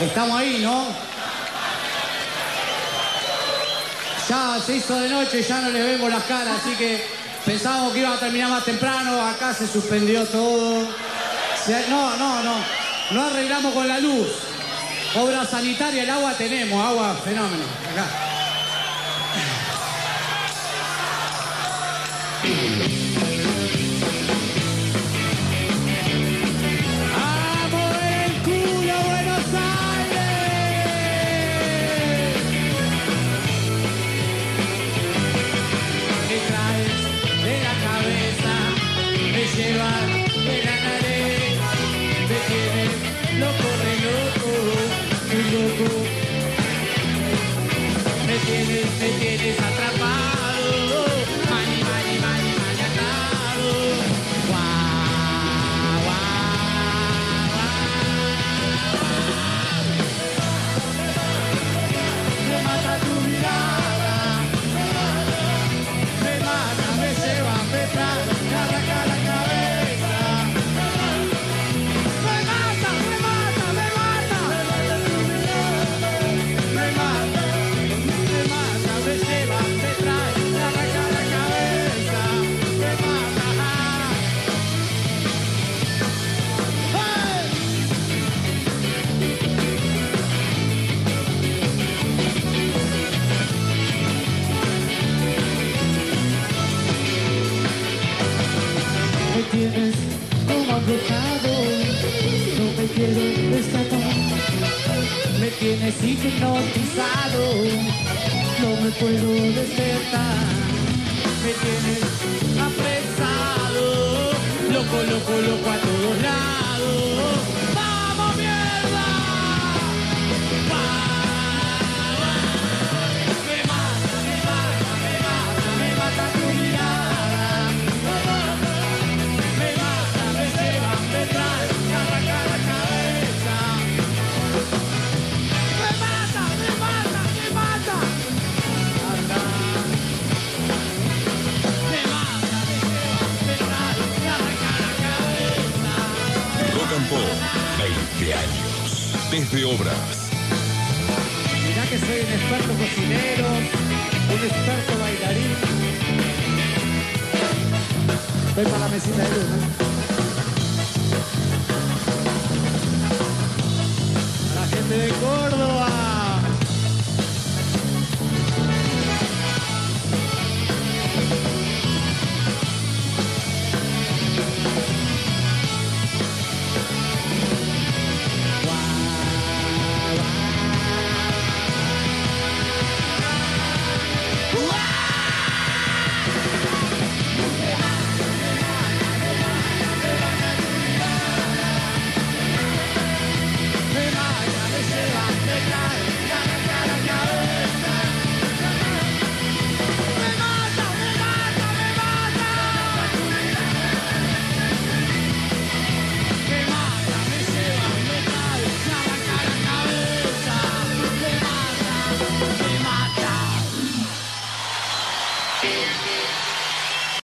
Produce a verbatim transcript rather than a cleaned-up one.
Estamos ahí, ¿no? Ya se hizo de noche y ya no les vemos las caras, así que pensábamos que iba a terminar más temprano. Acá se suspendió todo. Se- no, no, no. No arreglamos con la luz. Obra sanitaria, el agua tenemos, agua fenómeno. Acá. Llevar de la nariz, me tienes loco, re loco, muy loco. Me tienes, me tienes atrapado, mani, mani, mani, mani atado. Guau, guau, guau. Me mata tu mirada, me mata, me lleva, me trae, me arranca la cabeza. Me tienes como abrujado, no me quiero escapar. Me tienes hipnotizado, no me puedo despertar. Me tienes apresado, loco, loco, loco a todos lados. ¡Vamos, mierda! Me mata, me mata, me mata, me mata tu mirada. Me mata, me lleva, me trae, me arranca la cabeza. Me mata, me mata, me mata. Anda. Me mata, me lleva, me trae, me arranca la cabeza. Rock and Pop, veinte años. Desde Obras. Mirá que soy un experto cocinero, un experto bailarín. Voy para la mesita de luz, ¿no?